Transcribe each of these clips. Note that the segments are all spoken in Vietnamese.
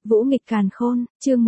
Vũ nghịch càn khôn, chương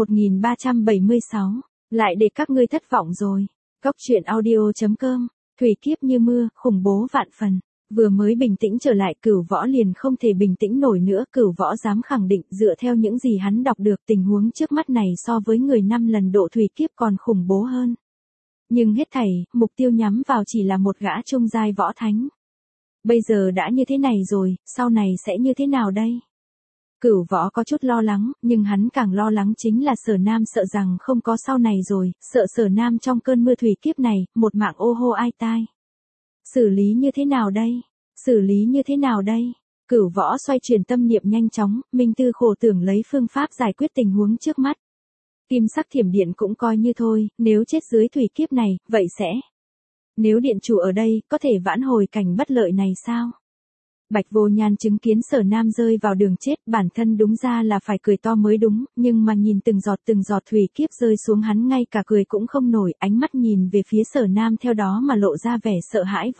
1376. Lại để các ngươi thất vọng rồi. Cóc truyện audio.com. Thủy kiếp như mưa, khủng bố vạn phần. Vừa mới bình tĩnh trở lại, Cửu Võ liền không thể bình tĩnh nổi nữa. Cửu Võ dám khẳng định, dựa theo những gì hắn đọc được, tình huống trước mắt này so với người 5 lần độ thủy kiếp còn khủng bố hơn. Nhưng hết thảy, mục tiêu nhắm vào chỉ là một gã trung giai võ thánh. Bây giờ đã như thế này rồi, sau này sẽ như thế nào đây? Cửu Võ có chút lo lắng, nhưng hắn càng lo lắng chính là Sở Nam sợ rằng không có sau này rồi, sợ Sở Nam trong cơn mưa thủy kiếp này, một mạng ô hô ai tai. Xử lý như thế nào đây? Xử lý như thế nào đây? Cửu Võ xoay chuyển tâm niệm nhanh chóng, minh tư khổ tưởng lấy phương pháp giải quyết tình huống trước mắt. Kim sắc thiểm điện cũng coi như thôi, nếu chết dưới thủy kiếp này, vậy sẽ. Nếu điện chủ ở đây, có thể vãn hồi cảnh bất lợi này sao? Bạch Vô Nhan chứng kiến Sở Nam rơi vào đường chết, bản thân đúng ra là phải cười to mới đúng, nhưng mà nhìn từng giọt thủy kiếp rơi xuống hắn ngay cả cười cũng không nổi, ánh mắt nhìn về phía Sở Nam theo đó mà lộ ra vẻ sợ hãi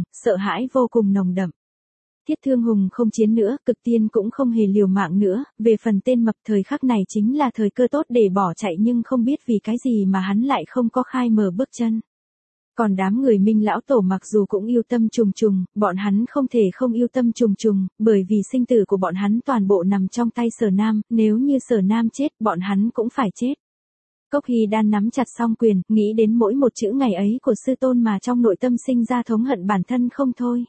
vô cùng nồng đậm. Thiết Thương Hùng không chiến nữa, Cực Tiên cũng không hề liều mạng nữa, về phần tên mập thời khắc này chính là thời cơ tốt để bỏ chạy nhưng không biết vì cái gì mà hắn lại không có khai mở bước chân. Còn đám người Minh lão tổ mặc dù cũng yêu tâm trùng trùng, bọn hắn không thể không yêu tâm trùng trùng, bởi vì sinh tử của bọn hắn toàn bộ nằm trong tay Sở Nam, nếu như Sở Nam chết, bọn hắn cũng phải chết. Cốc Hy Đan nắm chặt song quyền, nghĩ đến mỗi một chữ ngày ấy của sư tôn mà trong nội tâm sinh ra thống hận bản thân không thôi.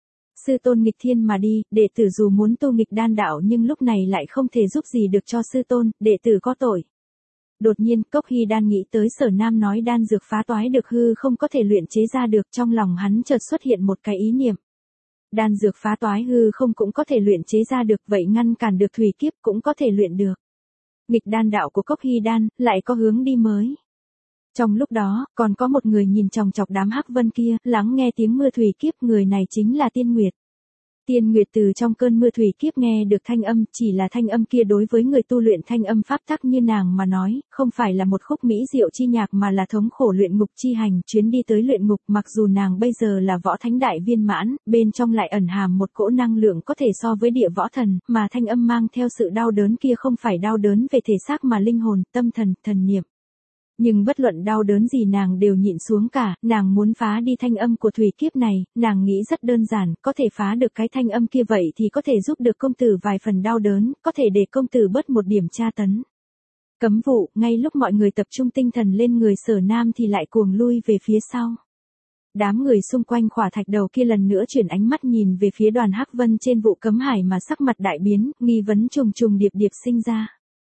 Sư tôn nghịch thiên mà đi, đệ tử dù muốn tu nghịch đan đạo nhưng lúc này lại không thể giúp gì được cho sư tôn, đệ tử có tội. Đột nhiên, Cốc Hy Đan nghĩ tới Sở Nam nói đan dược phá toái được hư không có thể luyện chế ra được, trong lòng hắn chợt xuất hiện một cái ý niệm. Đan dược phá toái hư không cũng có thể luyện chế ra được, vậy ngăn cản được thủy kiếp cũng có thể luyện được. Nghịch đan đạo của Cốc Hy Đan lại có hướng đi mới. Trong lúc đó, còn có một người nhìn chòng chọc đám hắc vân kia, lắng nghe tiếng mưa thủy kiếp, người này chính là Tiên Nguyệt. Tiên Nguyệt từ trong cơn mưa thủy kiếp nghe được thanh âm, chỉ là thanh âm kia đối với người tu luyện thanh âm pháp tắc như nàng mà nói, không phải là một khúc mỹ diệu chi nhạc mà là thống khổ luyện ngục chi hành, chuyến đi tới luyện ngục. Mặc dù nàng bây giờ là võ thánh đại viên mãn, bên trong lại ẩn hàm một cỗ năng lượng có thể so với địa võ thần, mà thanh âm mang theo sự đau đớn kia không phải đau đớn về thể xác mà linh hồn, tâm thần, thần niệm. Nhưng bất luận đau đớn gì nàng đều nhịn xuống cả, nàng muốn phá đi thanh âm của thủy kiếp này, nàng nghĩ rất đơn giản, có thể phá được cái thanh âm kia vậy thì có thể giúp được công tử vài phần đau đớn, có thể để công tử bớt một điểm tra tấn. Cấm vụ, ngay lúc mọi người tập trung tinh thần lên người Sở Nam thì lại cuồng lui về phía sau. Đám người xung quanh khỏa thạch đầu kia lần nữa chuyển ánh mắt nhìn về phía đoàn hắc vân trên vụ cấm hải mà sắc mặt đại biến, nghi vấn trùng trùng điệp điệp sinh ra.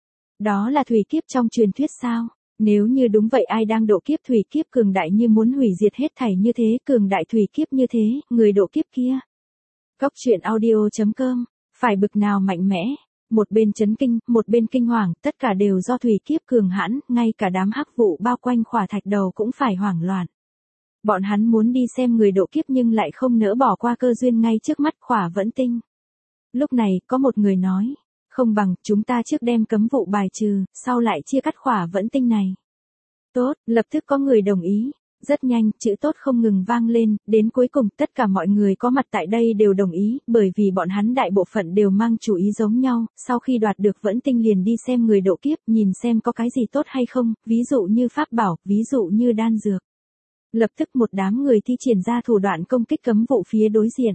Đó là thủy kiếp trong truyền thuyết sao? Nếu như đúng vậy ai đang độ kiếp thủy kiếp cường đại như muốn hủy diệt hết thảy như thế, cường đại thủy kiếp như thế, người độ kiếp kia. Cóc truyện audio.com, phải bực nào mạnh mẽ, một bên chấn kinh, một bên kinh hoàng, tất cả đều do thủy kiếp cường hãn, ngay cả đám hắc vụ bao quanh khỏa thạch đầu cũng phải hoảng loạn. Bọn hắn muốn đi xem người độ kiếp nhưng lại không nỡ bỏ qua cơ duyên ngay trước mắt Khỏa Vẫn Tinh. Lúc này, có một người nói. Không bằng, chúng ta trước đem cấm vụ bài trừ, sau lại chia cắt Khỏa Vẫn Tinh này. Tốt, lập tức có người đồng ý. Rất nhanh, chữ tốt không ngừng vang lên, đến cuối cùng tất cả mọi người có mặt tại đây đều đồng ý, bởi vì bọn hắn đại bộ phận đều mang chủ ý giống nhau, sau khi đoạt được Vẫn Tinh liền đi xem người độ kiếp, nhìn xem có cái gì tốt hay không, ví dụ như pháp bảo, ví dụ như đan dược. Lập tức một đám người thi triển ra thủ đoạn công kích cấm vụ phía đối diện.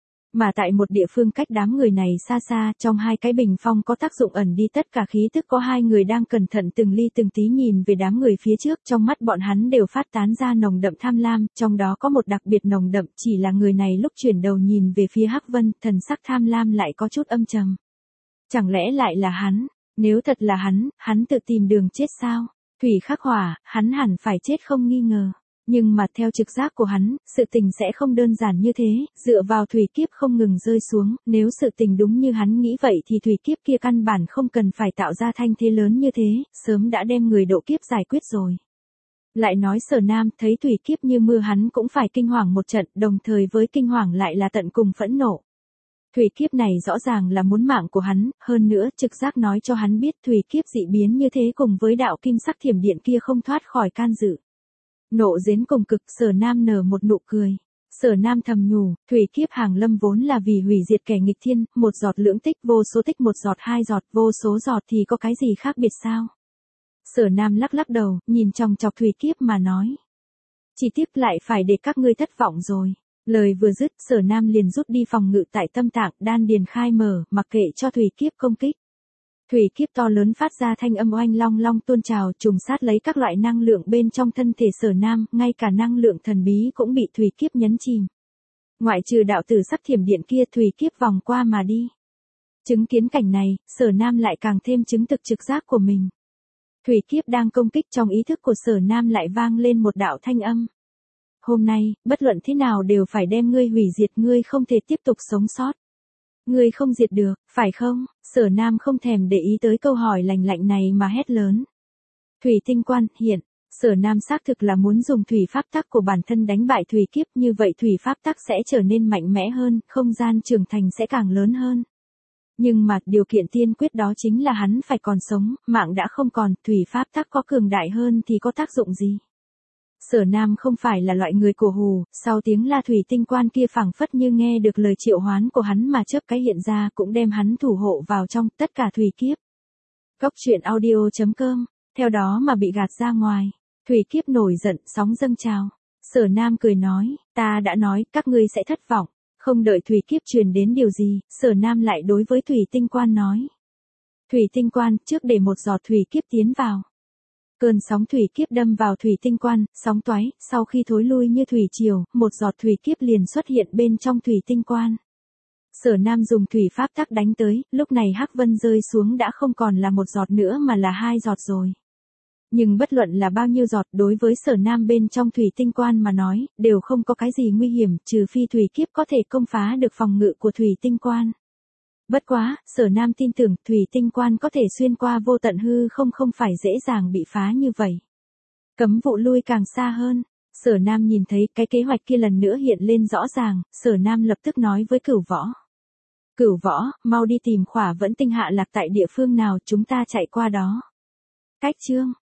Mà tại một địa phương cách đám người này xa xa, trong hai cái bình phong có tác dụng ẩn đi tất cả khí tức, có hai người đang cẩn thận từng ly từng tí nhìn về đám người phía trước, trong mắt bọn hắn đều phát tán ra nồng đậm tham lam, trong đó có một đặc biệt nồng đậm, chỉ là người này lúc chuyển đầu nhìn về phía Hắc Vân, thần sắc tham lam lại có chút âm trầm. Chẳng lẽ lại là hắn? Nếu thật là hắn tự tìm đường chết sao? Thủy khắc hỏa, hắn hẳn phải chết không nghi ngờ. Nhưng mà theo trực giác của hắn, sự tình sẽ không đơn giản như thế, dựa vào thủy kiếp không ngừng rơi xuống, nếu sự tình đúng như hắn nghĩ vậy thì thủy kiếp kia căn bản không cần phải tạo ra thanh thế lớn như thế, sớm đã đem người độ kiếp giải quyết rồi. Lại nói Sở Nam thấy thủy kiếp như mưa hắn cũng phải kinh hoàng một trận, đồng thời với kinh hoàng lại là tận cùng phẫn nộ. Thủy kiếp này rõ ràng là muốn mạng của hắn, hơn nữa trực giác nói cho hắn biết thủy kiếp dị biến như thế cùng với đạo kim sắc thiểm điện kia không thoát khỏi can dự. Nộ đến cùng cực, Sở Nam nở một nụ cười. Sở Nam thầm nhủ, thủy kiếp hàng lâm vốn là vì hủy diệt kẻ nghịch thiên, một giọt lưỡng tích, vô số tích, một giọt hai giọt, vô số giọt thì có cái gì khác biệt sao? Sở Nam lắc lắc đầu, nhìn chòng chọc thủy kiếp mà nói. Chỉ tiếc lại phải để các ngươi thất vọng rồi. Lời vừa dứt, Sở Nam liền rút đi phòng ngự tại tâm tạng, đan điền khai mở, mặc kệ cho thủy kiếp công kích. Thủy kiếp to lớn phát ra thanh âm oanh long long tuôn trào, trùng sát lấy các loại năng lượng bên trong thân thể Sở Nam, ngay cả năng lượng thần bí cũng bị thủy kiếp nhấn chìm. Ngoại trừ đạo tử sắp thiểm điện kia, thủy kiếp vòng qua mà đi. Chứng kiến cảnh này, Sở Nam lại càng thêm chứng thực trực giác của mình. Thủy kiếp đang công kích, trong ý thức của Sở Nam lại vang lên một đạo thanh âm. Hôm nay, bất luận thế nào đều phải đem ngươi hủy diệt, ngươi không thể tiếp tục sống sót. Ngươi không diệt được, phải không? Sở Nam không thèm để ý tới câu hỏi lành lạnh này mà hét lớn. Thủy tinh quan, hiện. Sở Nam xác thực là muốn dùng thủy pháp tắc của bản thân đánh bại thủy kiếp, như vậy thủy pháp tắc sẽ trở nên mạnh mẽ hơn, không gian trưởng thành sẽ càng lớn hơn. Nhưng mà, điều kiện tiên quyết đó chính là hắn phải còn sống, mạng đã không còn, thủy pháp tắc có cường đại hơn thì có tác dụng gì? Sở Nam không phải là loại người cổ hù, sau tiếng la thủy tinh quan kia phảng phất như nghe được lời triệu hoán của hắn mà chớp cái hiện ra, cũng đem hắn thủ hộ vào trong tất cả thủy kiếp. Cốc truyện audio.com, theo đó mà bị gạt ra ngoài. Thủy kiếp nổi giận, sóng dâng trào. Sở Nam cười nói, ta đã nói, các ngươi sẽ thất vọng. Không đợi thủy kiếp truyền đến điều gì, Sở Nam lại đối với thủy tinh quan nói. Thủy tinh quan, trước để một giọt thủy kiếp tiến vào. Cơn sóng thủy kiếp đâm vào thủy tinh quan, sóng toái, sau khi thối lui như thủy triều, một giọt thủy kiếp liền xuất hiện bên trong thủy tinh quan. Sở Nam dùng thủy pháp tắc đánh tới, lúc này hắc vân rơi xuống đã không còn là một giọt nữa mà là hai giọt rồi. Nhưng bất luận là bao nhiêu giọt, đối với Sở Nam bên trong thủy tinh quan mà nói, đều không có cái gì nguy hiểm, trừ phi thủy kiếp có thể công phá được phòng ngự của thủy tinh quan. Bất quá, Sở Nam tin tưởng thủy tinh quan có thể xuyên qua vô tận hư không phải dễ dàng bị phá như vậy. Cấm vụ lui càng xa hơn. Sở Nam nhìn thấy cái kế hoạch kia lần nữa hiện lên rõ ràng, Sở Nam lập tức nói với Cửu Võ. Cửu Võ, mau đi tìm Khỏa Vẫn Tinh hạ lạc tại địa phương nào, chúng ta chạy qua đó. Cách chương.